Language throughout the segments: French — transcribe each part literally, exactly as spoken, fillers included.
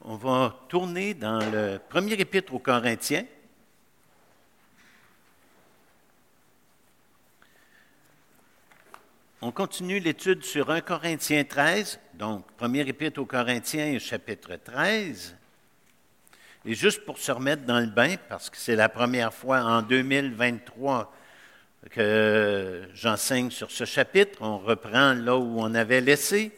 on va tourner dans le premier épître aux Corinthiens. On continue l'étude sur premier Corinthiens treize, donc premier épître aux Corinthiens, chapitre treize. Et juste pour se remettre dans le bain, parce que c'est la première fois en deux mille vingt-trois que j'enseigne sur ce chapitre, on reprend là où on avait laissé.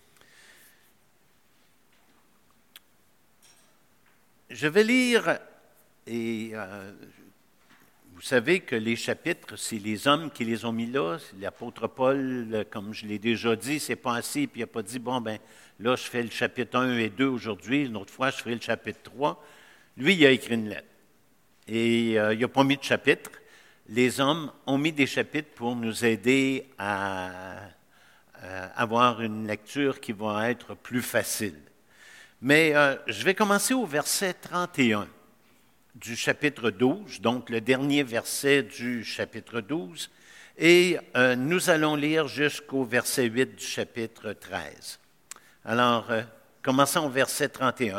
Je vais lire, et euh, vous savez que les chapitres, c'est les hommes qui les ont mis là. L'apôtre Paul, comme je l'ai déjà dit, c'est pas assis, puis il n'a pas dit, bon, ben là, je fais le chapitre un et deux aujourd'hui, une autre fois, je ferai le chapitre trois. Lui, il a écrit une lettre. Et euh, il n'a pas mis de chapitre. Les hommes ont mis des chapitres pour nous aider à, à avoir une lecture qui va être plus facile. Mais euh, je vais commencer au verset trente et un du chapitre douze, donc le dernier verset du chapitre douze, et euh, nous allons lire jusqu'au verset huit du chapitre treize. Alors, euh, commençons au verset trente et un.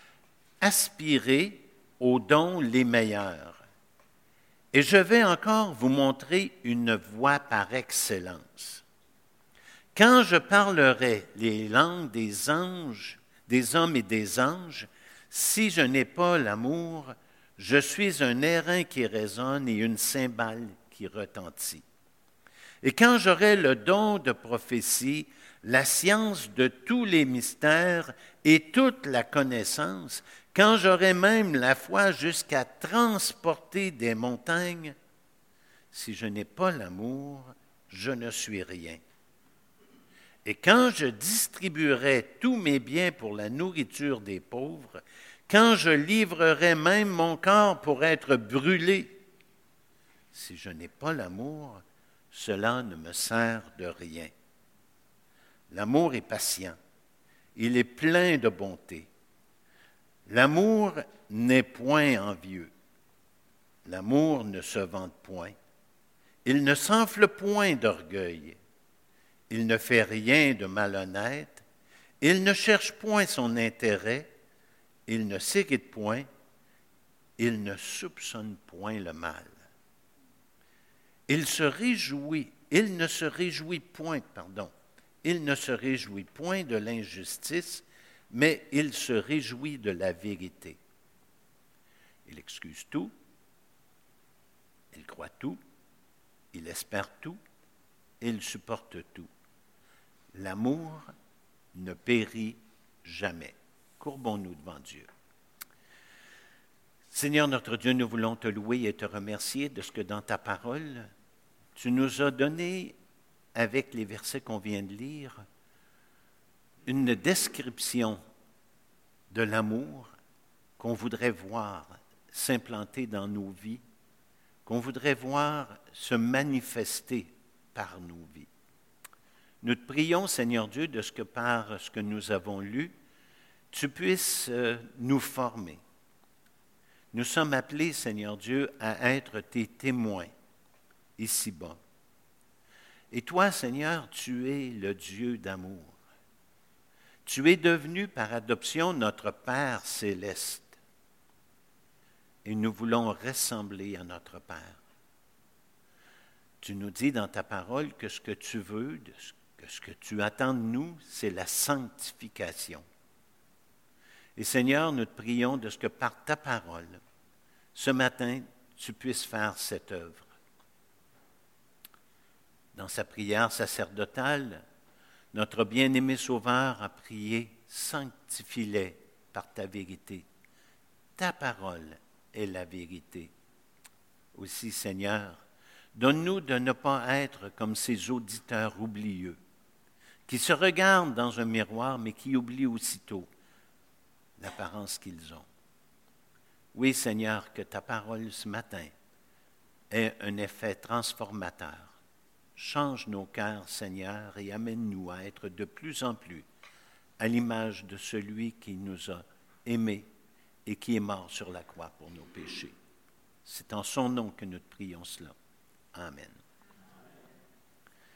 Aspirez aux dons les meilleurs, et je vais encore vous montrer une voie par excellence. Quand je parlerai les langues des anges, des hommes et des anges, si je n'ai pas l'amour, je suis un airain qui résonne et une cymbale qui retentit. Et quand j'aurai le don de prophétie, la science de tous les mystères et toute la connaissance, quand j'aurai même la foi jusqu'à transporter des montagnes, si je n'ai pas l'amour, je ne suis rien. Et quand je distribuerai tous mes biens pour la nourriture des pauvres, quand je livrerai même mon corps pour être brûlé, si je n'ai pas l'amour, cela ne me sert de rien. L'amour est patient, il est plein de bonté. L'amour n'est point envieux. L'amour ne se vante point. Il ne s'enfle point d'orgueil. Il ne fait rien de malhonnête. Il ne cherche point son intérêt. Il ne s'irrite point. Il ne soupçonne point le mal. Il se réjouit. Il ne se réjouit point, pardon. Il ne se réjouit point de l'injustice, mais il se réjouit de la vérité. Il excuse tout. Il croit tout. Il espère tout. Il supporte tout. L'amour ne périt jamais. Courbons-nous devant Dieu. Seigneur notre Dieu, nous voulons te louer et te remercier de ce que dans ta parole, tu nous as donné, avec les versets qu'on vient de lire, une description de l'amour qu'on voudrait voir s'implanter dans nos vies, qu'on voudrait voir se manifester par nos vies. Nous te prions, Seigneur Dieu, de ce que par ce que nous avons lu, tu puisses euh, nous former. Nous sommes appelés, Seigneur Dieu, à être tes témoins ici-bas. Et toi, Seigneur, tu es le Dieu d'amour. Tu es devenu par adoption notre Père céleste. Et nous voulons ressembler à notre Père. Tu nous dis dans ta parole que ce que tu veux, que ce que tu attends de nous, c'est la sanctification. Et Seigneur, nous te prions de ce que par ta parole, ce matin, tu puisses faire cette œuvre. Dans sa prière sacerdotale, notre bien-aimé Sauveur a prié « Sanctifie-les par ta vérité. Ta parole est la vérité. » Aussi, Seigneur, donne-nous de ne pas être comme ces auditeurs oublieux, qui se regardent dans un miroir, mais qui oublient aussitôt l'apparence qu'ils ont. Oui, Seigneur, que ta parole ce matin ait un effet transformateur. Change nos cœurs, Seigneur, et amène-nous à être de plus en plus à l'image de celui qui nous a aimés et qui est mort sur la croix pour nos péchés. C'est en son nom que nous te prions cela. Amen.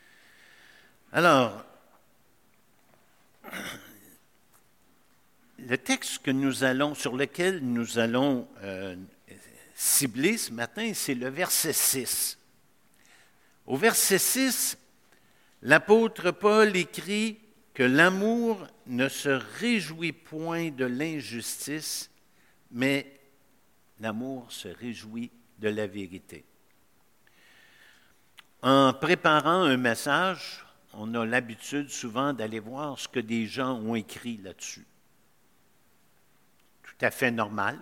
Alors, le texte que nous allons, sur lequel nous allons euh, cibler ce matin, c'est le verset six. Au verset six, l'apôtre Paul écrit que l'amour ne se réjouit point de l'injustice, mais l'amour se réjouit de la vérité. En préparant un message, on a l'habitude souvent d'aller voir ce que des gens ont écrit là-dessus. Tout à fait normal.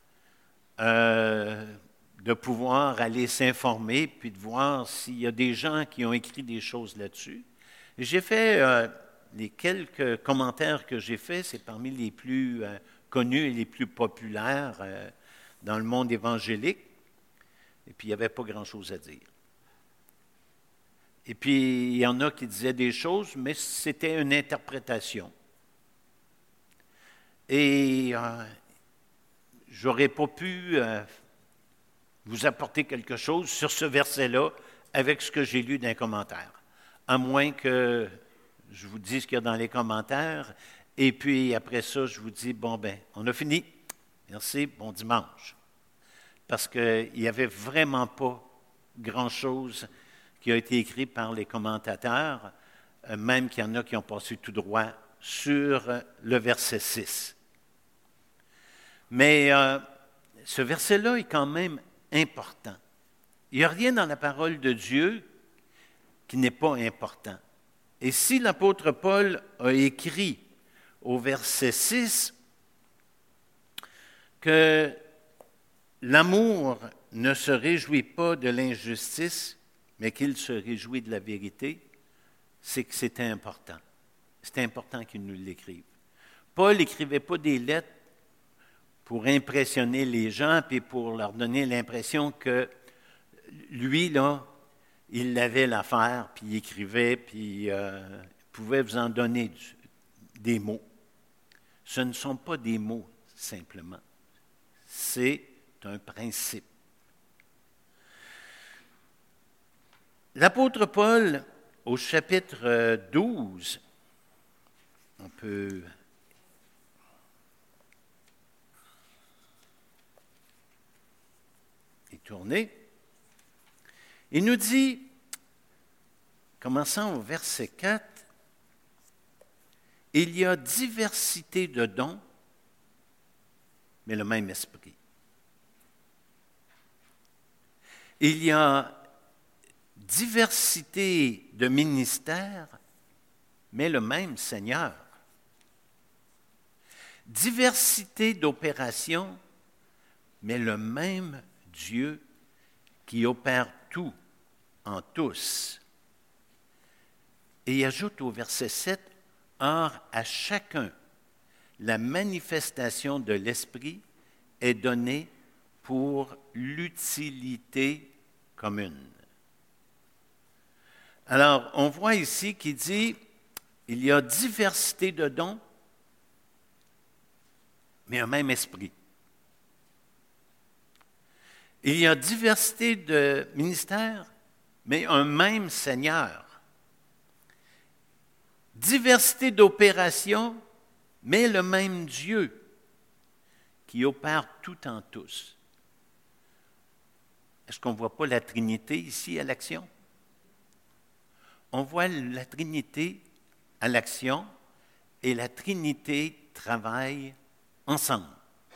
Euh, de pouvoir aller s'informer, puis de voir s'il y a des gens qui ont écrit des choses là-dessus. Et j'ai fait, euh, les quelques commentaires que j'ai faits, c'est parmi les plus euh, connus et les plus populaires euh, dans le monde évangélique. Et puis, il n'y avait pas grand-chose à dire. Et puis, il y en a qui disaient des choses, mais c'était une interprétation. Et euh, j'aurais pas pu euh, vous apporter quelque chose sur ce verset-là avec ce que j'ai lu dans les commentaires. À moins que je vous dise ce qu'il y a dans les commentaires, et puis après ça, je vous dis, bon ben, on a fini. Merci, bon dimanche. Parce qu'il n'y avait vraiment pas grand-chose qui a été écrit par les commentateurs, même qu'il y en a qui ont passé tout droit sur le verset six. Mais euh, ce verset-là est quand même important. Il n'y a rien dans la parole de Dieu qui n'est pas important. Et si l'apôtre Paul a écrit au verset six que l'amour ne se réjouit pas de l'injustice, mais qu'il se réjouit de la vérité, c'est que c'était important. C'était important qu'il nous l'écrive. Paul n'écrivait pas des lettres pour impressionner les gens, puis pour leur donner l'impression que lui, là, il avait l'affaire, puis il écrivait, puis euh, pouvait vous en donner du, des mots. Ce ne sont pas des mots, simplement. C'est un principe. L'apôtre Paul, au chapitre douze, on peut y tourner, il nous dit, commençant au verset quatre, « Il y a diversité de dons, mais le même esprit. Il y a diversité de ministères, mais le même Seigneur. Diversité d'opérations, mais le même Dieu qui opère tout en tous. » Et il ajoute au verset sept, « Or, à chacun, la manifestation de l'Esprit est donnée pour l'utilité commune. » Alors, on voit ici qu'il dit, il y a diversité de dons, mais un même esprit. Il y a diversité de ministères, mais un même Seigneur. Diversité d'opérations, mais le même Dieu qui opère tout en tous. Est-ce qu'on ne voit pas la Trinité ici à l'action? On voit la Trinité à l'action et la Trinité travaille ensemble.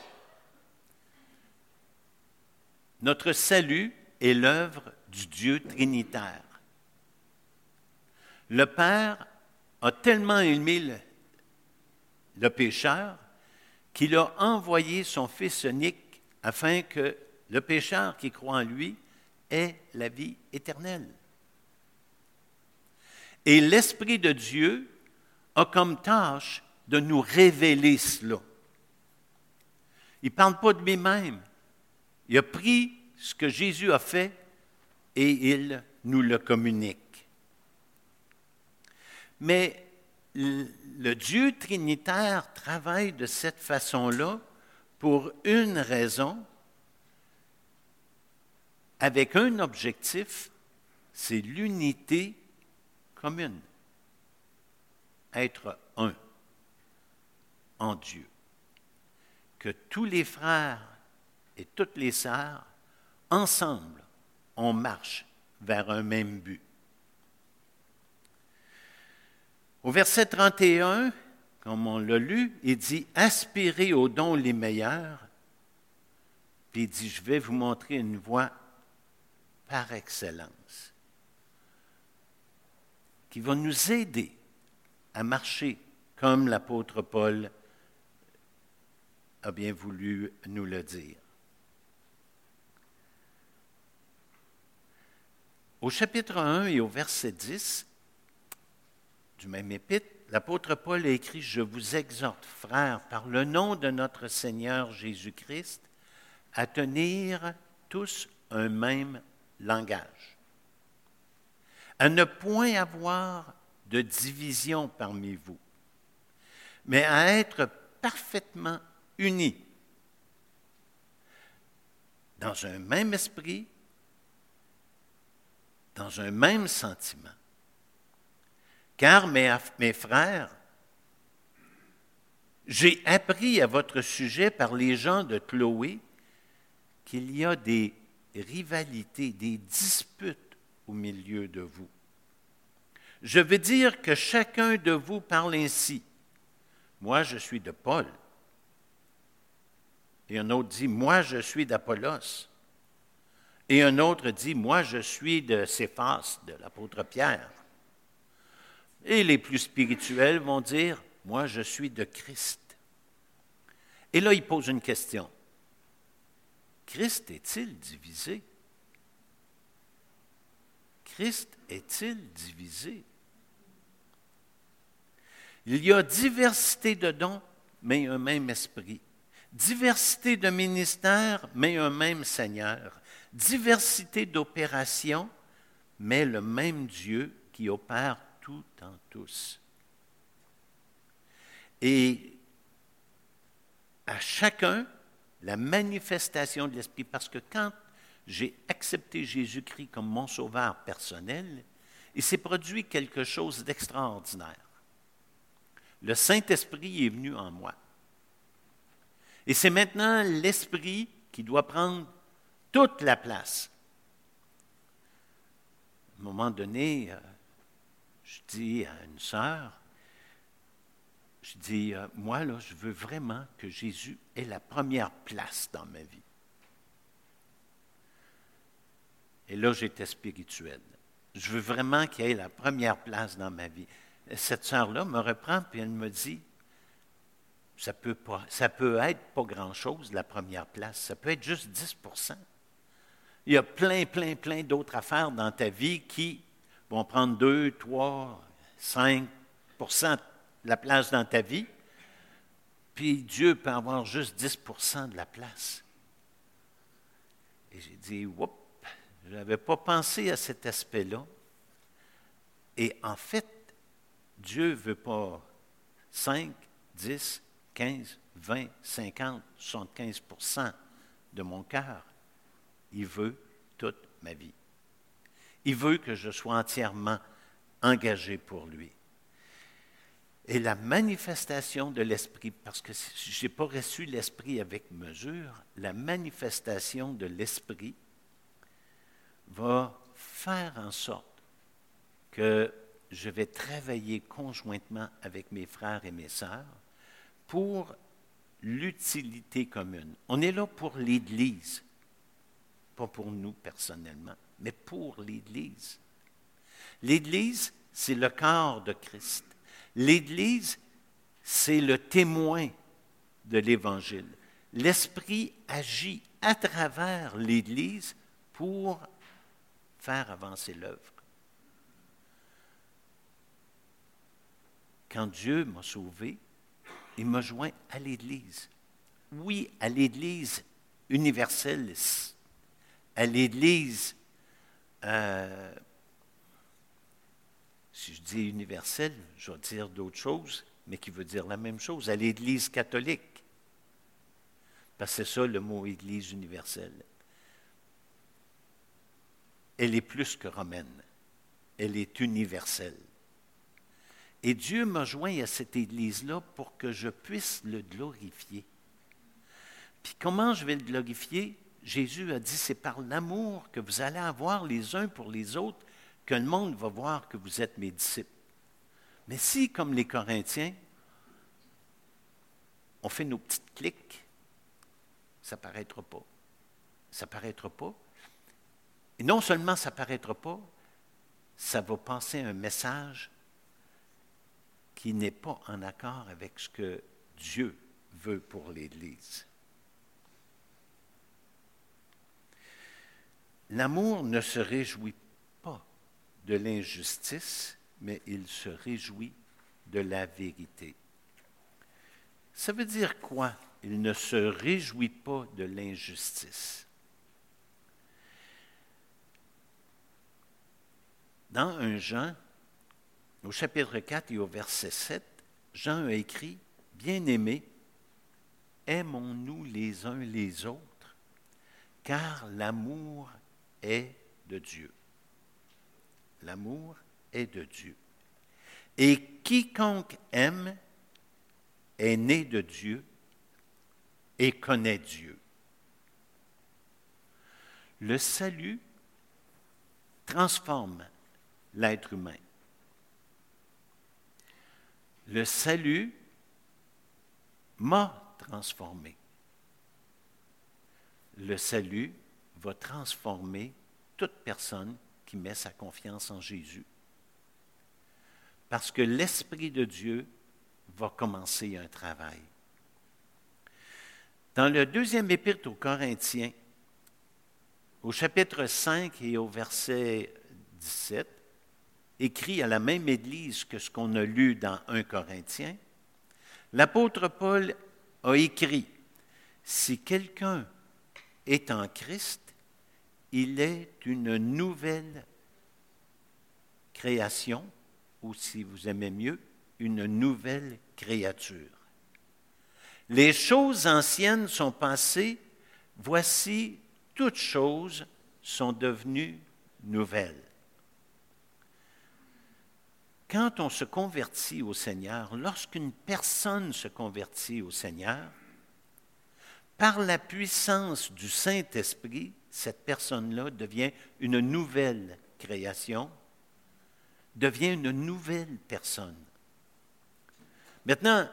Notre salut est l'œuvre du Dieu trinitaire. Le Père a tellement aimé le, le pécheur qu'il a envoyé son Fils unique afin que le pécheur qui croit en lui ait la vie éternelle. Et l'Esprit de Dieu a comme tâche de nous révéler cela. Il ne parle pas de lui-même. Il a pris ce que Jésus a fait et il nous le communique. Mais le Dieu trinitaire travaille de cette façon-là pour une raison, avec un objectif, c'est l'unité commune. Être un en Dieu. que tous les frères et toutes les sœurs, ensemble, on marche vers un même but. Au verset trente et un, comme on l'a lu, il dit « Aspirez aux dons les meilleurs », puis il dit « Je vais vous montrer une voie par excellence qui va nous aider à marcher comme l'apôtre Paul a bien voulu nous le dire. » Au chapitre un et au verset dix du même épître, l'apôtre Paul a écrit « Je vous exhorte, frères, par le nom de notre Seigneur Jésus-Christ, à tenir tous un même langage, à ne point avoir de division parmi vous, mais à être parfaitement unis dans un même esprit, dans un même sentiment. Car, mes, mes frères, j'ai appris à votre sujet par les gens de Chloé qu'il y a des rivalités, des disputes au milieu de vous. Je veux dire que chacun de vous parle ainsi. Moi, je suis de Paul. Et un autre dit, moi, je suis d'Apollos. Et un autre dit, moi, je suis de Céphas, de l'apôtre Pierre. Et les plus spirituels vont dire, moi, je suis de Christ. Et là, il pose une question. Christ est-il divisé? Christ est-il divisé? Il y a diversité de dons, mais un même esprit. Diversité de ministères, mais un même Seigneur. Diversité d'opérations, mais le même Dieu qui opère tout en tous. Et à chacun, la manifestation de l'Esprit, parce que quand j'ai accepté Jésus-Christ comme mon sauveur personnel, il s'est produit quelque chose d'extraordinaire. Le Saint-Esprit est venu en moi. Et c'est maintenant l'Esprit qui doit prendre toute la place. À un moment donné, je dis à une sœur, je dis, moi, là, je veux vraiment que Jésus ait la première place dans ma vie. Et là, j'étais spirituel. Je veux vraiment qu'il ait la première place dans ma vie. Cette sœur-là me reprend, puis elle me dit, ça peut pas, ça peut être pas grand-chose, la première place. Ça peut être juste dix pour cent. Il y a plein, plein, plein d'autres affaires dans ta vie qui vont prendre deux, trois, cinq pour cent de la place dans ta vie. Puis Dieu peut avoir juste dix pour cent de la place. Et j'ai dit, oups, je n'avais pas pensé à cet aspect-là. Et en fait, Dieu ne veut pas cinq, dix, quinze, vingt, cinquante, soixante-quinze pour cent de mon cœur. Il veut toute ma vie. Il veut que je sois entièrement engagé pour lui. Et la manifestation de l'Esprit, parce que je n'ai pas reçu l'Esprit avec mesure, la manifestation de l'Esprit va faire en sorte que je vais travailler conjointement avec mes frères et mes sœurs pour l'utilité commune. On est là pour l'Église, pas pour nous personnellement, mais pour l'Église. L'Église, c'est le corps de Christ. L'Église, c'est le témoin de l'Évangile. L'Esprit agit à travers l'Église pour faire avancer l'œuvre. Quand Dieu m'a sauvé, il m'a joint à l'Église. Oui, à l'Église universelle, à l'Église, euh, si je dis universelle, je vais dire d'autres choses, mais qui veut dire la même chose, à l'Église catholique. Parce que c'est ça le mot Église universelle. Elle est plus que romaine. Elle est universelle. Et Dieu m'a joint à cette Église-là pour que je puisse le glorifier. Puis comment je vais le glorifier? Jésus a dit, c'est par l'amour que vous allez avoir les uns pour les autres que le monde va voir que vous êtes mes disciples. Mais si, comme les Corinthiens, on fait nos petites cliques, ça ne paraîtra pas. Ça ne paraîtra pas. Et non seulement ça ne paraîtra pas, ça va passer un message qui n'est pas en accord avec ce que Dieu veut pour l'Église. L'amour ne se réjouit pas de l'injustice, mais il se réjouit de la vérité. Ça veut dire quoi? Il ne se réjouit pas de l'injustice. Dans un Jean, au chapitre quatre et au verset sept, Jean a écrit, « Bien-aimés, aimons-nous les uns les autres, car l'amour est de Dieu. » L'amour est de Dieu. Et quiconque aime est né de Dieu et connaît Dieu. Le salut transforme l'être humain. Le salut m'a transformé. Le salut va transformer toute personne qui met sa confiance en Jésus. Parce que l'Esprit de Dieu va commencer un travail. Dans le deuxième épître aux Corinthiens, au chapitre cinq et au verset dix-sept, écrit à la même Église que ce qu'on a lu dans un Corinthiens, l'apôtre Paul a écrit, « Si quelqu'un est en Christ, il est une nouvelle création, ou si vous aimez mieux, une nouvelle créature. Les choses anciennes sont passées, voici, toutes choses sont devenues nouvelles. » Quand on se convertit au Seigneur, lorsqu'une personne se convertit au Seigneur, par la puissance du Saint-Esprit, cette personne-là devient une nouvelle création, devient une nouvelle personne. Maintenant,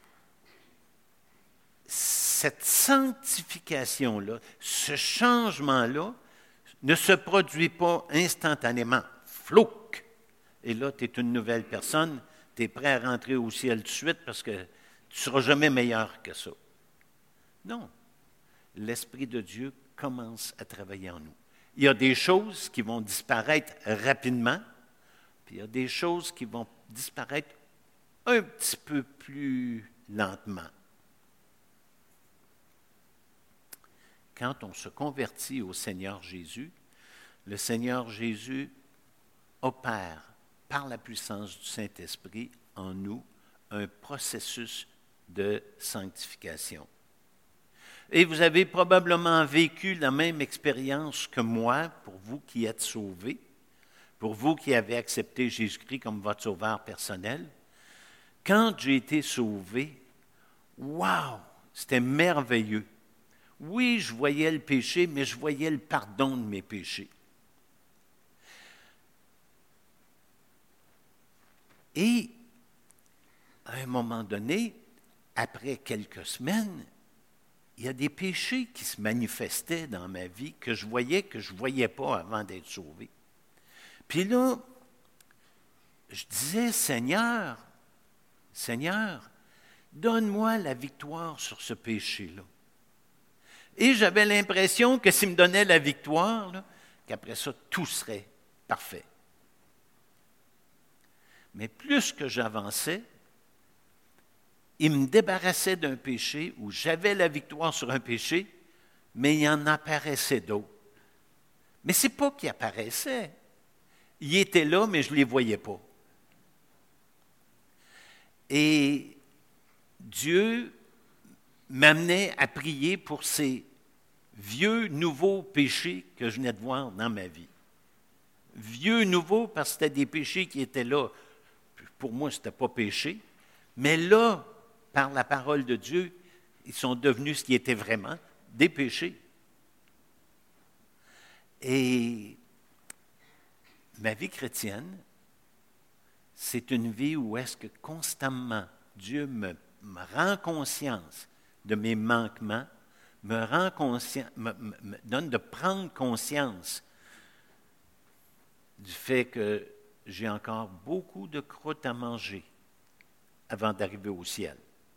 cette sanctification-là, ce changement-là, ne se produit pas instantanément. Flouc! Et là, tu es une nouvelle personne, tu es prêt à rentrer au ciel tout de suite parce que tu ne seras jamais meilleur que ça. Non. L'Esprit de Dieu commence à travailler en nous. Il y a des choses qui vont disparaître rapidement, puis il y a des choses qui vont disparaître un petit peu plus lentement. Quand on se convertit au Seigneur Jésus, le Seigneur Jésus opère par la puissance du Saint-Esprit en nous un processus de sanctification. Et vous avez probablement vécu la même expérience que moi, pour vous qui êtes sauvés, pour vous qui avez accepté Jésus-Christ comme votre sauveur personnel. Quand j'ai été sauvé, wow, c'était merveilleux. Oui, je voyais le péché, mais je voyais le pardon de mes péchés. Et à un moment donné, après quelques semaines, il y a des péchés qui se manifestaient dans ma vie que je voyais que je ne voyais pas avant d'être sauvé. Puis là, je disais, Seigneur, Seigneur, donne-moi la victoire sur ce péché-là. Et j'avais l'impression que s'il me donnait la victoire, là, qu'après ça, tout serait parfait. Mais plus que j'avançais, il me débarrassait d'un péché où j'avais la victoire sur un péché, mais il en apparaissait d'autres. Mais ce n'est pas qu'il apparaissait. Il était là, mais je ne les voyais pas. Et Dieu m'amenait à prier pour ces vieux, nouveaux péchés que je venais de voir dans ma vie. Vieux, nouveaux, parce que c'était des péchés qui étaient là. Pour moi, ce n'était pas péché. Mais là, par la parole de Dieu, Ils sont devenus ce qui était vraiment, des péchés. Et ma vie chrétienne, c'est une vie où est-ce que constamment Dieu me, me rend conscience de mes manquements, me, rend conscient, me, me, me donne de prendre conscience du fait que j'ai encore beaucoup de croûte à manger avant d'arriver au ciel.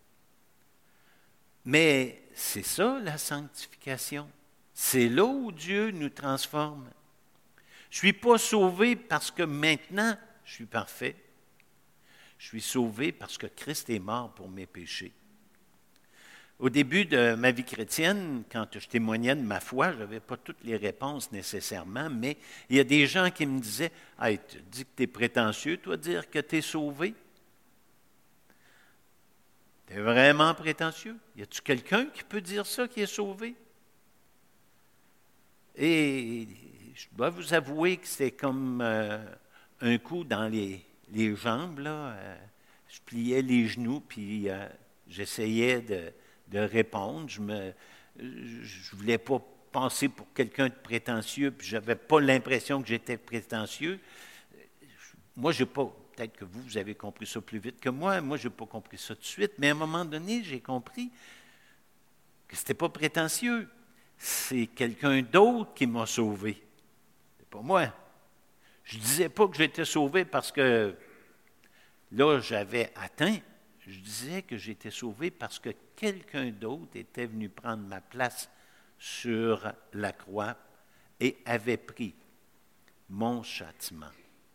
Mais c'est ça la sanctification. C'est là où Dieu nous transforme. Je ne suis pas sauvé parce que maintenant je suis parfait. Je suis sauvé parce que Christ est mort pour mes péchés. Au début de ma vie chrétienne, quand je témoignais de ma foi, je n'avais pas toutes les réponses nécessairement, mais il y a des gens qui me disaient « Hey, tu dis que tu es prétentieux, toi, dire que tu es sauvé? Tu es vraiment prétentieux? Y a-t-il quelqu'un qui peut dire ça, qui est sauvé? » Et je dois vous avouer que c'est comme euh, un coup dans les, les jambes, là. Euh, je pliais les genoux, puis euh, j'essayais de, de répondre. Je ne voulais pas passer pour quelqu'un de prétentieux, puis je n'avais pas l'impression que j'étais prétentieux. Moi, je n'ai pas, peut-être que vous, vous avez compris ça plus vite que moi. Moi, je n'ai pas compris ça tout de suite, mais à un moment donné, j'ai compris que ce n'était pas prétentieux. C'est quelqu'un d'autre qui m'a sauvé. C'est pas moi. Je ne disais pas que j'étais sauvé parce que là, j'avais atteint. Je disais que j'étais sauvé parce que quelqu'un d'autre était venu prendre ma place sur la croix et avait pris mon châtiment.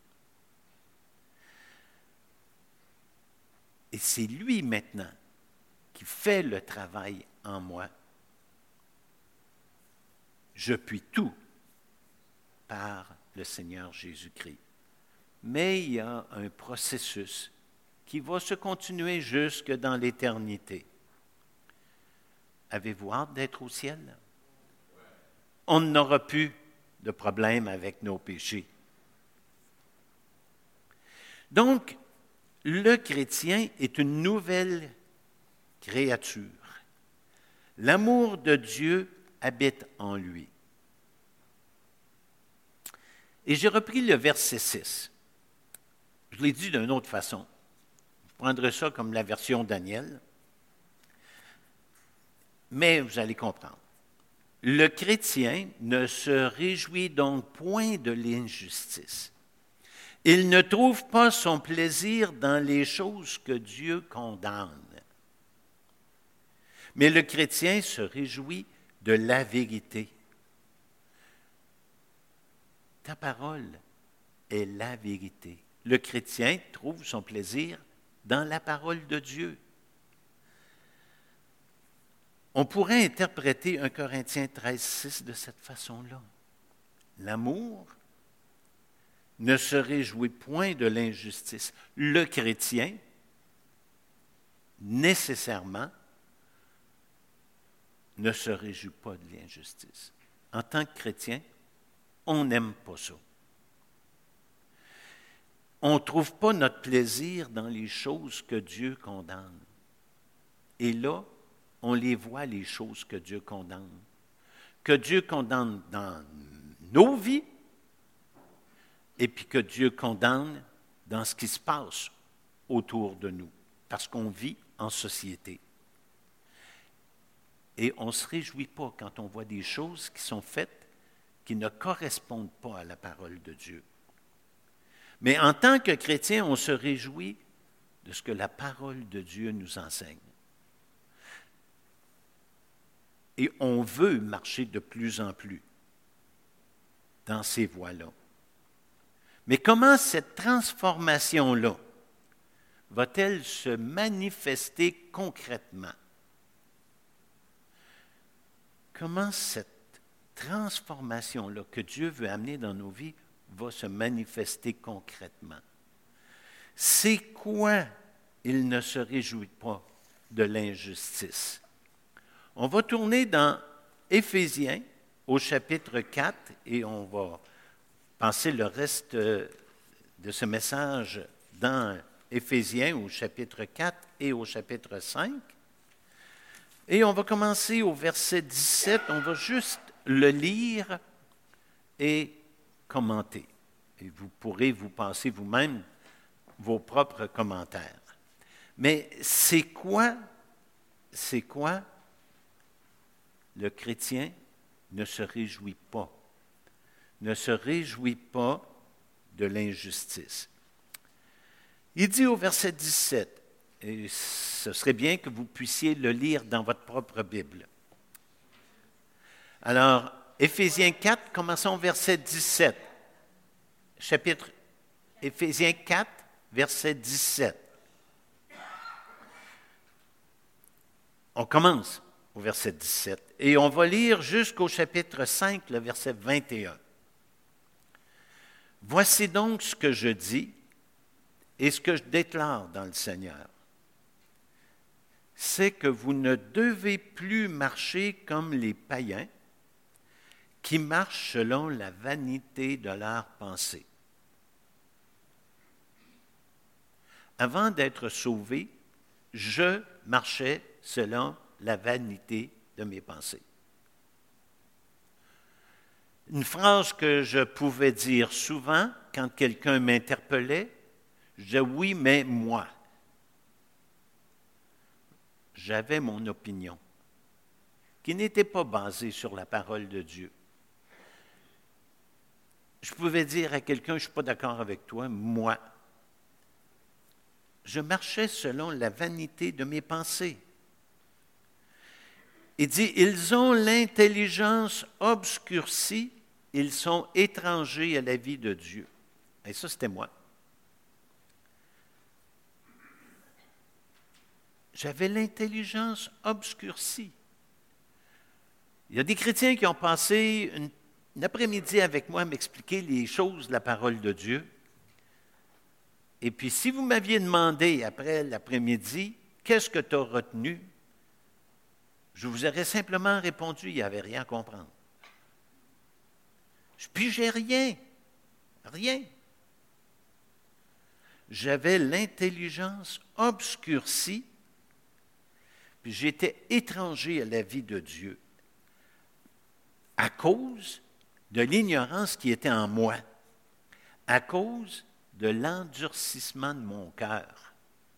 Et c'est lui maintenant qui fait le travail en moi. Je puis tout par le Seigneur Jésus-Christ. Mais il y a un processus qui va se continuer jusque dans l'éternité. Avez-vous hâte d'être au ciel? On n'aura plus de problème avec nos péchés. Donc, le chrétien est une nouvelle créature. L'amour de Dieu habite en lui. Et j'ai repris le verset six. Je l'ai dit d'une autre façon. Vous prendrez ça comme la version Daniel. Mais vous allez comprendre. Le chrétien ne se réjouit donc point de l'injustice. Il ne trouve pas son plaisir dans les choses que Dieu condamne. Mais le chrétien se réjouit de la vérité. Ta parole est la vérité. Le chrétien trouve son plaisir dans la parole de Dieu. On pourrait interpréter un Corinthiens treize, six de cette façon-là. L'amour ne se réjouit point de l'injustice. Le chrétien, nécessairement, ne se réjouit pas de l'injustice. En tant que chrétien, on n'aime pas ça. On ne trouve pas notre plaisir dans les choses que Dieu condamne. Et là, on les voit, les choses que Dieu condamne. Que Dieu condamne dans nos vies, et puis que Dieu condamne dans ce qui se passe autour de nous, parce qu'on vit en société. Et on ne se réjouit pas quand on voit des choses qui sont faites qui ne correspondent pas à la parole de Dieu. Mais en tant que chrétien, on se réjouit de ce que la parole de Dieu nous enseigne. Et on veut marcher de plus en plus dans ces voies-là. Mais comment cette transformation-là va-t-elle se manifester concrètement? Comment cette transformation-là que Dieu veut amener dans nos vies va se manifester concrètement? C'est quoi il ne se réjouit pas de l'injustice? On va tourner dans Éphésiens au chapitre quatre et on va passer le reste de ce message dans Éphésiens au chapitre quatre et au chapitre cinq. Et on va commencer au verset dix-sept, on va juste le lire et commenter. Et vous pourrez vous passer vous-même vos propres commentaires. Mais c'est quoi, c'est quoi le chrétien ne se réjouit pas, ne se réjouit pas de l'injustice. Il dit au verset dix-sept, et ce serait bien que vous puissiez le lire dans votre propre Bible. Alors, Éphésiens quatre, commençons au verset dix-sept. Chapitre Éphésiens quatre, verset dix-sept. On commence au verset dix-sept et on va lire jusqu'au chapitre cinq, le verset vingt et un. Voici donc ce que je dis et ce que je déclare dans le Seigneur. C'est que vous ne devez plus marcher comme les païens qui marchent selon la vanité de leurs pensées. Avant d'être sauvé, je marchais selon la vanité de mes pensées. Une phrase que je pouvais dire souvent quand quelqu'un m'interpellait, je disais oui, mais moi. J'avais mon opinion, qui n'était pas basée sur la parole de Dieu. Je pouvais dire à quelqu'un, je ne suis pas d'accord avec toi, moi. Je marchais selon la vanité de mes pensées. Il dit, ils ont l'intelligence obscurcie, ils sont étrangers à la vie de Dieu. Et ça, c'était moi. J'avais l'intelligence obscurcie. Il y a des chrétiens qui ont passé une, une après-midi avec moi à m'expliquer les choses de la parole de Dieu. Et puis, si vous m'aviez demandé après l'après-midi, qu'est-ce que tu as retenu? Je vous aurais simplement répondu, il n'y avait rien à comprendre. Je pigeais rien, rien. J'avais l'intelligence obscurcie, puis j'étais étranger à la vie de Dieu à cause de l'ignorance qui était en moi, à cause de l'endurcissement de mon cœur.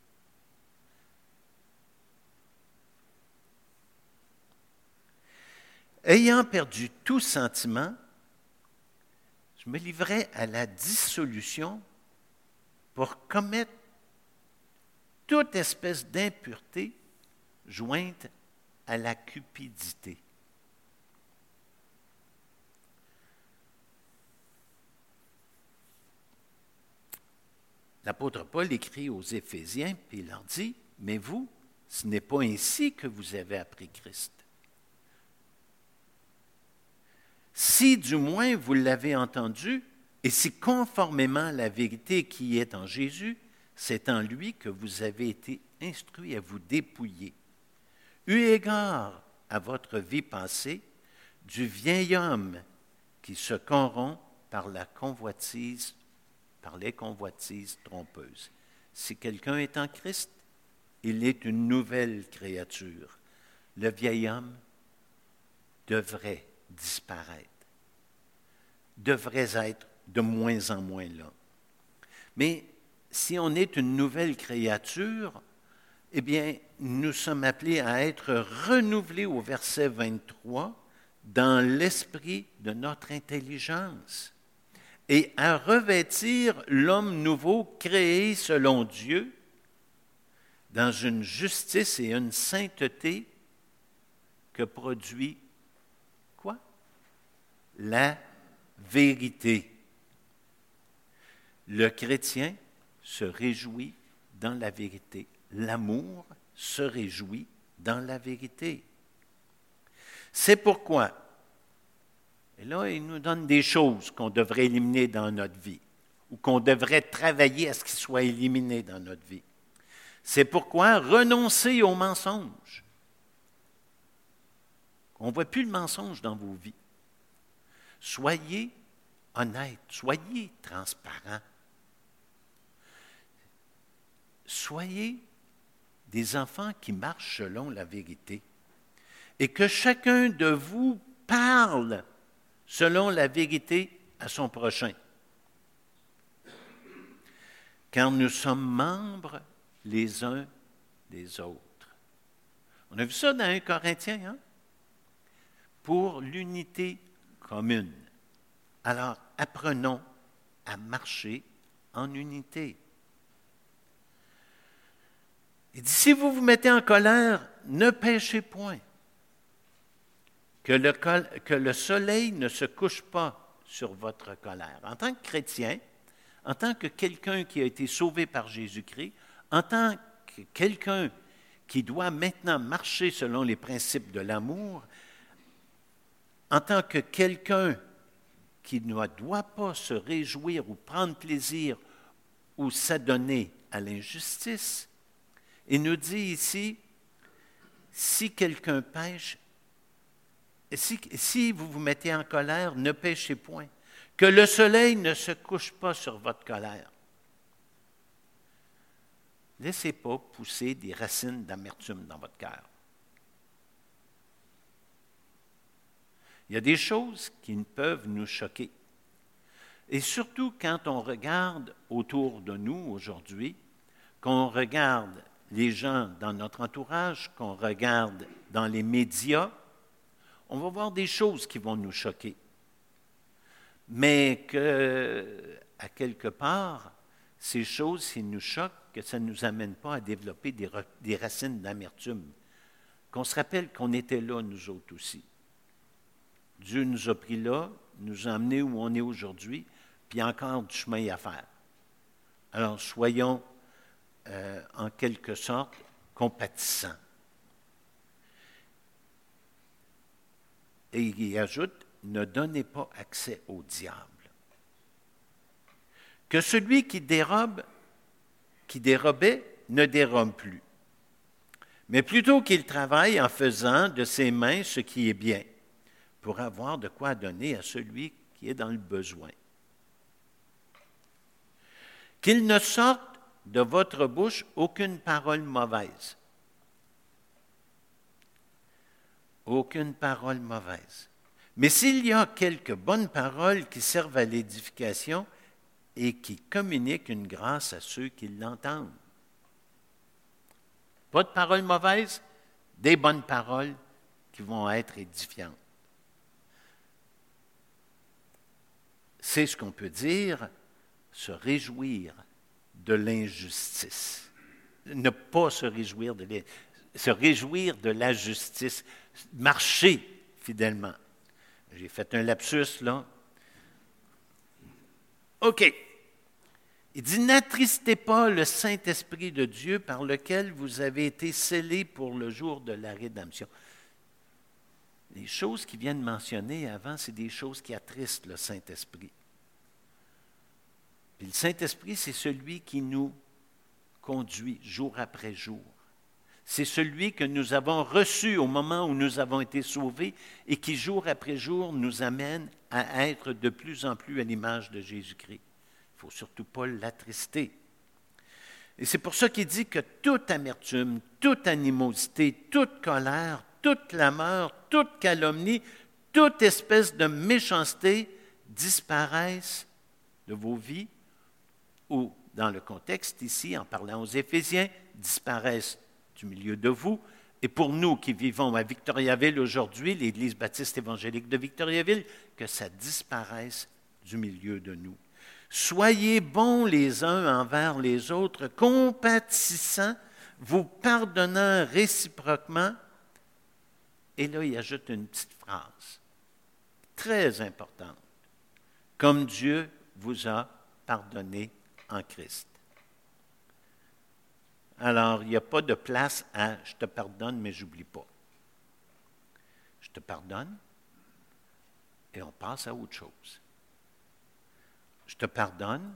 Ayant perdu tout sentiment, je me livrais à la dissolution pour commettre toute espèce d'impureté jointe à la cupidité. L'apôtre Paul écrit aux Éphésiens, puis il leur dit, « Mais vous, ce n'est pas ainsi que vous avez appris Christ. Si du moins vous l'avez entendu, et si conformément à la vérité qui est en Jésus, c'est en lui que vous avez été instruits à vous dépouiller. Eu égard à votre vie passée, du vieil homme qui se corrompt par la convoitise, par les convoitises trompeuses. Si quelqu'un est en Christ, il est une nouvelle créature. Le vieil homme devrait disparaître, devrait être de moins en moins là. Mais si on est une nouvelle créature, eh bien, nous sommes appelés à être renouvelés au verset vingt-trois dans l'esprit de notre intelligence et à revêtir l'homme nouveau créé selon Dieu dans une justice et une sainteté que produit quoi? La vérité. Le chrétien se réjouit dans la vérité. L'amour se réjouit dans la vérité. C'est pourquoi, et là, il nous donne des choses qu'on devrait éliminer dans notre vie, ou qu'on devrait travailler à ce qu'ils soient éliminés dans notre vie. C'est pourquoi renoncez au mensonge. On ne voit plus le mensonge dans vos vies. Soyez honnêtes, soyez transparents. Soyez des enfants qui marchent selon la vérité. et que chacun de vous parle selon la vérité à son prochain. Car nous sommes membres les uns des autres. On a vu ça dans un Corinthiens, hein? Pour l'unité commune. Alors, apprenons à marcher en unité. Il dit, si vous vous mettez en colère, ne péchez point. Que le, que le soleil ne se couche pas sur votre colère. En tant que chrétien, en tant que quelqu'un qui a été sauvé par Jésus-Christ, en tant que quelqu'un qui doit maintenant marcher selon les principes de l'amour, en tant que quelqu'un qui ne doit pas se réjouir ou prendre plaisir ou s'adonner à l'injustice, il nous dit ici, si quelqu'un pêche, si, si vous vous mettez en colère, ne péchez point, que le soleil ne se couche pas sur votre colère. Laissez pas pousser des racines d'amertume dans votre cœur. Il y a des choses qui peuvent nous choquer. Et surtout quand on regarde autour de nous aujourd'hui, qu'on regarde les gens dans notre entourage, qu'on regarde dans les médias, on va voir des choses qui vont nous choquer. Mais que, à quelque part, ces choses, s'ils nous choquent, que ça ne nous amène pas à développer des, des racines d'amertume. Qu'on se rappelle qu'on était là, nous autres aussi. Dieu nous a pris là, nous a amenés où on est aujourd'hui, puis il y a encore du chemin à faire. Alors, soyons euh, en quelque sorte compatissants. Et il ajoute, ne donnez pas accès au diable. Que celui qui dérobe, qui dérobait, ne dérobe plus. Mais plutôt qu'il travaille en faisant de ses mains ce qui est bien, pour avoir de quoi donner à celui qui est dans le besoin. Qu'il ne sorte de votre bouche aucune parole mauvaise. Aucune parole mauvaise. Mais s'il y a quelques bonnes paroles qui servent à l'édification et qui communiquent une grâce à ceux qui l'entendent. Pas de paroles mauvaises, des bonnes paroles qui vont être édifiantes. C'est ce qu'on peut dire, se réjouir de l'injustice. Ne pas se réjouir de l'injustice, se réjouir de la justice, marcher fidèlement. J'ai fait un lapsus, là. OK. Il dit, n'attristez pas le Saint-Esprit de Dieu par lequel vous avez été scellés pour le jour de la rédemption. Les choses qu'il vient de mentionner avant, c'est des choses qui attristent le Saint-Esprit. Puis le Saint-Esprit, c'est celui qui nous conduit jour après jour. C'est celui que nous avons reçu au moment où nous avons été sauvés et qui, jour après jour, nous amène à être de plus en plus à l'image de Jésus-Christ. Il ne faut surtout pas l'attrister. Et c'est pour ça qu'il dit que toute amertume, toute animosité, toute colère, toute clameur, toute calomnie, toute espèce de méchanceté disparaissent de vos vies, ou, dans le contexte ici, en parlant aux Éphésiens, disparaissent du milieu de vous. Et pour nous qui vivons à Victoriaville aujourd'hui, l'Église baptiste évangélique de Victoriaville, que ça disparaisse du milieu de nous. Soyez bons les uns envers les autres, compatissants, vous pardonnant réciproquement. Et là, il ajoute une petite phrase très importante. Comme Dieu vous a pardonné en Christ. Alors, il n'y a pas de place à « je te pardonne, mais j'oublie pas ». Je te pardonne et on passe à autre chose. Je te pardonne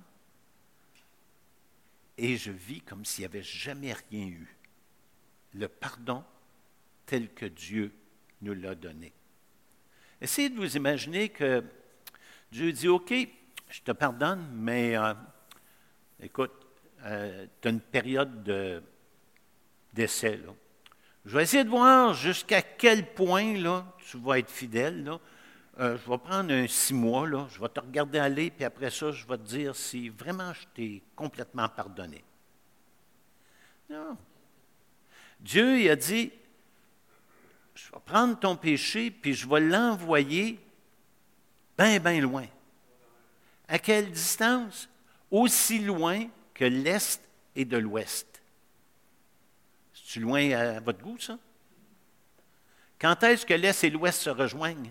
et je vis comme s'il n'y avait jamais rien eu. Le pardon tel que Dieu nous l'a donné. Essayez de vous imaginer que Dieu dit « OK, je te pardonne, mais euh, écoute, euh, tu as une période de, d'essai. Là. Je vais essayer de voir jusqu'à quel point là, tu vas être fidèle. Là. Euh, je vais prendre un six mois, là, je vais te regarder aller, puis après ça, je vais te dire si vraiment je t'ai complètement pardonné. Non. Dieu, il a dit, je vais prendre ton péché, puis je vais l'envoyer bien, bien loin. À quelle distance? Aussi loin que l'Est et de l'Ouest. C'est-tu loin à votre goût, ça? Quand est-ce que l'Est et l'Ouest se rejoignent?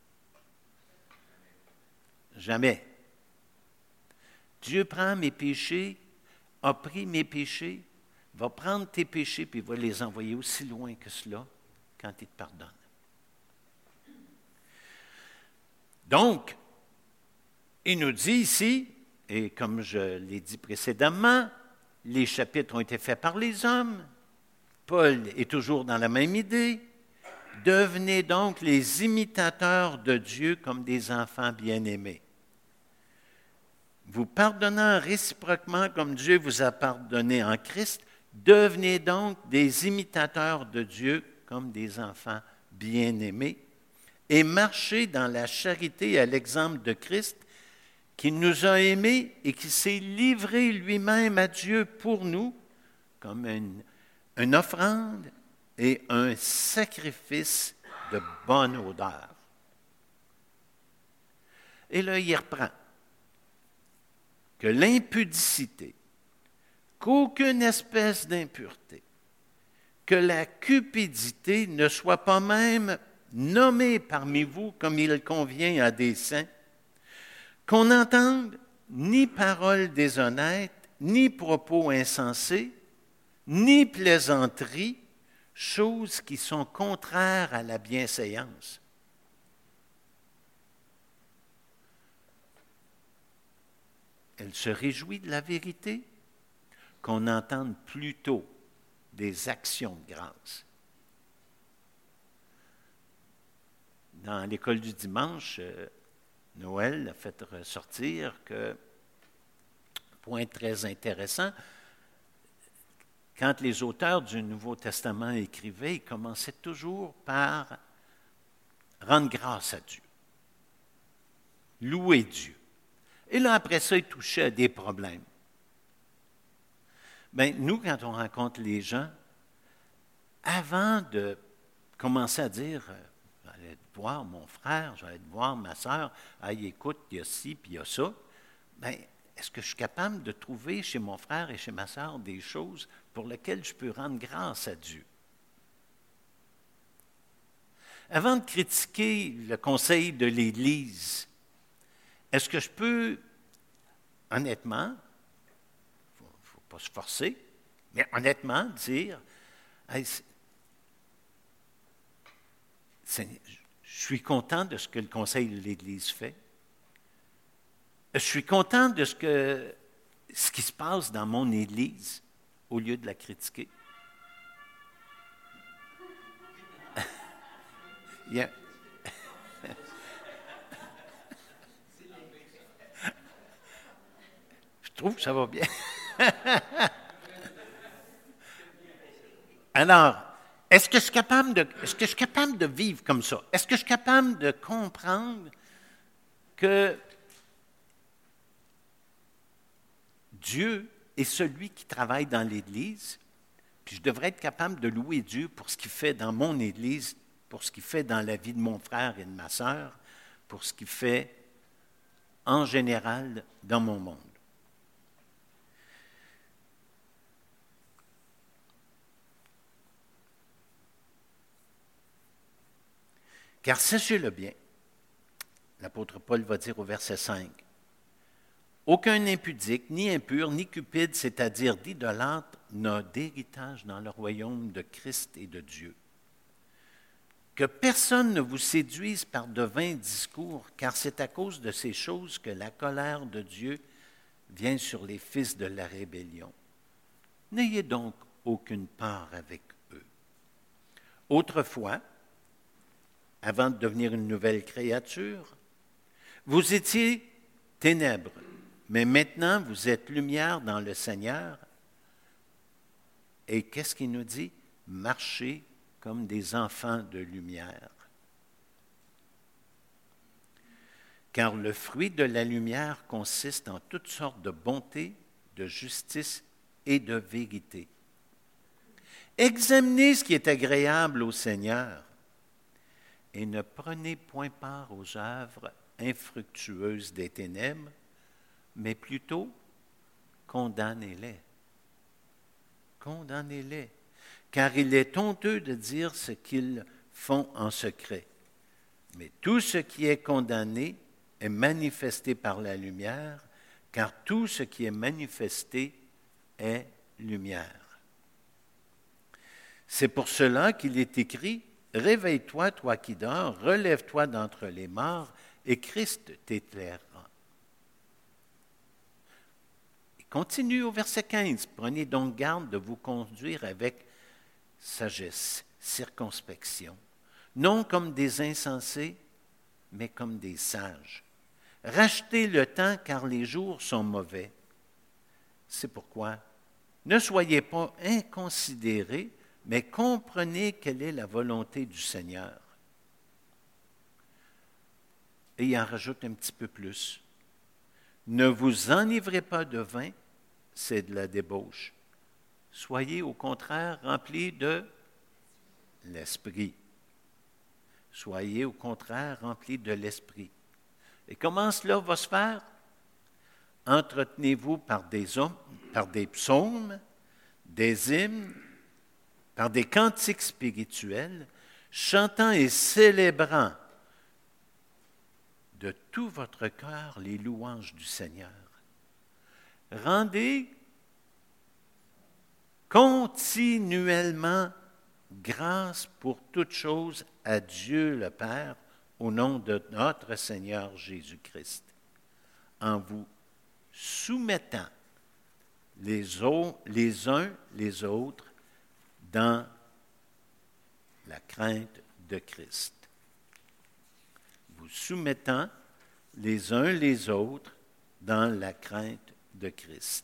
Jamais. Dieu prend mes péchés, a pris mes péchés, va prendre tes péchés, puis va les envoyer aussi loin que cela quand il te pardonne. Donc, il nous dit ici, et comme je l'ai dit précédemment, les chapitres ont été faits par les hommes. Paul est toujours dans la même idée. Devenez donc les imitateurs de Dieu comme des enfants bien-aimés. Vous pardonnant réciproquement comme Dieu vous a pardonné en Christ, devenez donc des imitateurs de Dieu comme des enfants bien-aimés et marchez dans la charité à l'exemple de Christ qui nous a aimés et qui s'est livré lui-même à Dieu pour nous comme une, une offrande et un sacrifice de bonne odeur. Et là, il reprend que l'impudicité, qu'aucune espèce d'impureté, que la cupidité ne soit pas même nommée parmi vous comme il convient à des saints, qu'on n'entende ni paroles déshonnêtes, ni propos insensés, ni plaisanteries, choses qui sont contraires à la bienséance. Elle se réjouit de la vérité, qu'on entende plutôt des actions de grâce. Dans l'école du dimanche, Noël a fait ressortir que, point très intéressant, quand les auteurs du Nouveau Testament écrivaient, ils commençaient toujours par rendre grâce à Dieu, louer Dieu. Et là, après ça, ils touchaient à des problèmes. Bien, nous, quand on rencontre les gens, avant de commencer à dire, euh, j'allais voir mon frère, j'allais voir ma soeur, ah, écoute, il y a ci, puis il y a ça, bien, est-ce que je suis capable de trouver chez mon frère et chez ma soeur des choses pour lesquelles je peux rendre grâce à Dieu? Avant de critiquer le conseil de l'Église, est-ce que je peux, honnêtement, il ne faut pas se forcer, mais honnêtement dire, hey, c'est, c'est, je suis content de ce que le conseil de l'Église fait. Je suis content de ce, que, ce qui se passe dans mon Église au lieu de la critiquer. Il y a, Je trouve que ça va bien. Alors, est-ce que je suis capable de, est-ce que je suis capable de vivre comme ça? Est-ce que je suis capable de comprendre que Dieu est celui qui travaille dans l'Église, puis je devrais être capable de louer Dieu pour ce qu'il fait dans mon Église, pour ce qu'il fait dans la vie de mon frère et de ma sœur, pour ce qu'il fait en général dans mon monde. Car sachez-le bien, l'apôtre Paul va dire au verset cinq, « Aucun impudique, ni impur, ni cupide, c'est-à-dire d'idolâtre, n'a d'héritage dans le royaume de Christ et de Dieu. Que personne ne vous séduise par de vains discours, car c'est à cause de ces choses que la colère de Dieu vient sur les fils de la rébellion. N'ayez donc aucune part avec eux. Autrefois, avant de devenir une nouvelle créature, vous étiez ténèbres, mais maintenant vous êtes lumière dans le Seigneur. Et qu'est-ce qu'il nous dit? Marchez comme des enfants de lumière. Car le fruit de la lumière consiste en toutes sortes de bonté, de justice et de vérité. Examinez ce qui est agréable au Seigneur et ne prenez point part aux œuvres infructueuses des ténèbres, mais plutôt condamnez-les. Condamnez-les, car il est honteux de dire ce qu'ils font en secret. Mais tout ce qui est condamné est manifesté par la lumière, car tout ce qui est manifesté est lumière. C'est pour cela qu'il est écrit, « Réveille-toi, toi qui dors, relève-toi d'entre les morts, et Christ t'éclairera. » Il continue au verset quinze, « Prenez donc garde de vous conduire avec sagesse, circonspection, non comme des insensés, mais comme des sages. Rachetez le temps, car les jours sont mauvais. C'est pourquoi ne soyez pas inconsidérés, mais comprenez quelle est la volonté du Seigneur. » Et il en rajoute un petit peu plus. « Ne vous enivrez pas de vin, c'est de la débauche. Soyez au contraire remplis de l'Esprit. » Soyez au contraire remplis de l'Esprit. Et comment cela va se faire? Entretenez-vous par des, hommes, par des psaumes, des hymnes, par des cantiques spirituels, chantant et célébrant de tout votre cœur les louanges du Seigneur. Rendez continuellement grâce pour toutes choses à Dieu le Père, au nom de notre Seigneur Jésus-Christ, en vous soumettant les, autres, les uns les autres dans la crainte de Christ. Vous soumettant les uns les autres dans la crainte de Christ.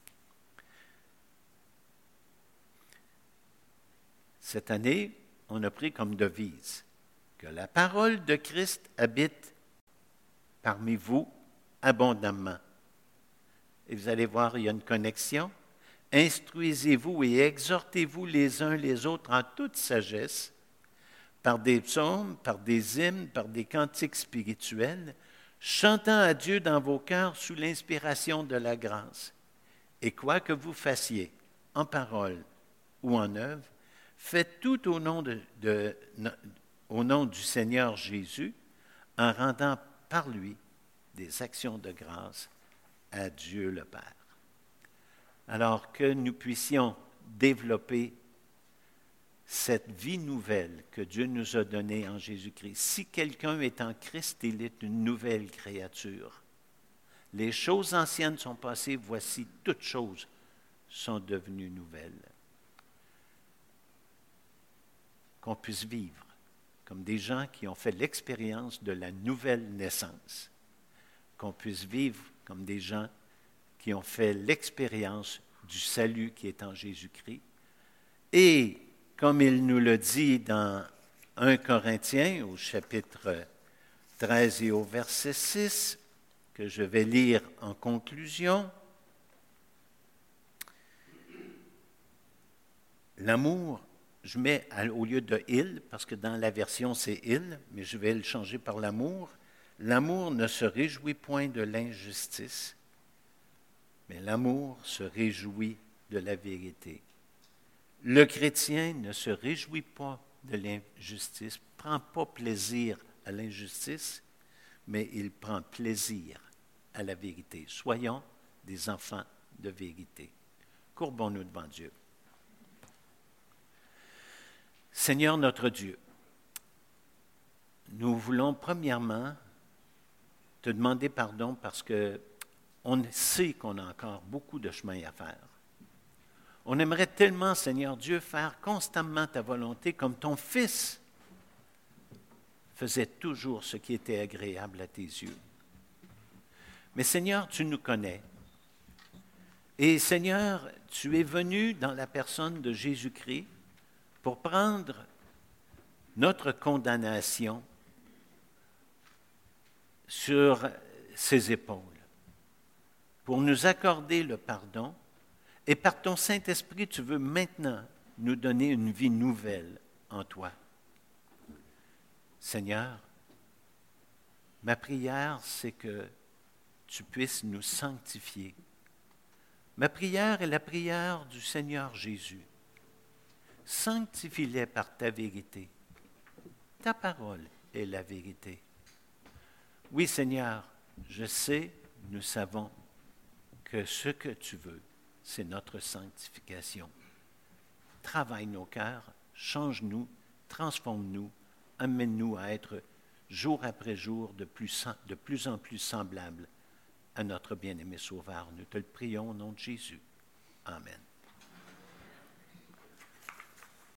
Cette année, on a pris comme devise que la parole de Christ habite parmi vous abondamment. Et vous allez voir, il y a une connexion. Instruisez-vous et exhortez-vous les uns les autres en toute sagesse, par des psaumes, par des hymnes, par des cantiques spirituels, chantant à Dieu dans vos cœurs sous l'inspiration de la grâce. Et quoi que vous fassiez, en parole ou en œuvre, faites tout au nom, de, de, au nom du Seigneur Jésus, en rendant par lui des actions de grâce à Dieu le Père. Alors que nous puissions développer cette vie nouvelle que Dieu nous a donnée en Jésus-Christ. Si quelqu'un est en Christ, il est une nouvelle créature. Les choses anciennes sont passées, voici toutes choses sont devenues nouvelles. Qu'on puisse vivre comme des gens qui ont fait l'expérience de la nouvelle naissance. Qu'on puisse vivre comme des gens qui ont fait l'expérience du salut qui est en Jésus-Christ. Et comme il nous le dit dans un Corinthiens au chapitre treize et au verset six, que je vais lire en conclusion, l'amour, je mets au lieu de « il », parce que dans la version c'est « il », mais je vais le changer par « l'amour ». L'amour ne se réjouit point de l'injustice, mais l'amour se réjouit de la vérité. Le chrétien ne se réjouit pas de l'injustice, ne prend pas plaisir à l'injustice, mais il prend plaisir à la vérité. Soyons des enfants de vérité. Courbons-nous devant Dieu. Seigneur notre Dieu, nous voulons premièrement te demander pardon parce qu'on sait qu'on a encore beaucoup de chemin à faire. On aimerait tellement, Seigneur Dieu, faire constamment ta volonté comme ton Fils faisait toujours ce qui était agréable à tes yeux. Mais Seigneur, tu nous connais. Et Seigneur, tu es venu dans la personne de Jésus-Christ pour prendre notre condamnation sur ses épaules pour nous accorder le pardon. Et par ton Saint-Esprit, tu veux maintenant nous donner une vie nouvelle en toi. Seigneur, ma prière, c'est que tu puisses nous sanctifier. Ma prière est la prière du Seigneur Jésus. Sanctifie-les par ta vérité. Ta parole est la vérité. Oui, Seigneur, je sais, nous savons que ce que tu veux, c'est notre sanctification. Travaille nos cœurs, change-nous, transforme-nous, amène-nous à être jour après jour de plus, de plus en plus semblables à notre bien-aimé Sauveur. Nous te le prions au nom de Jésus. Amen.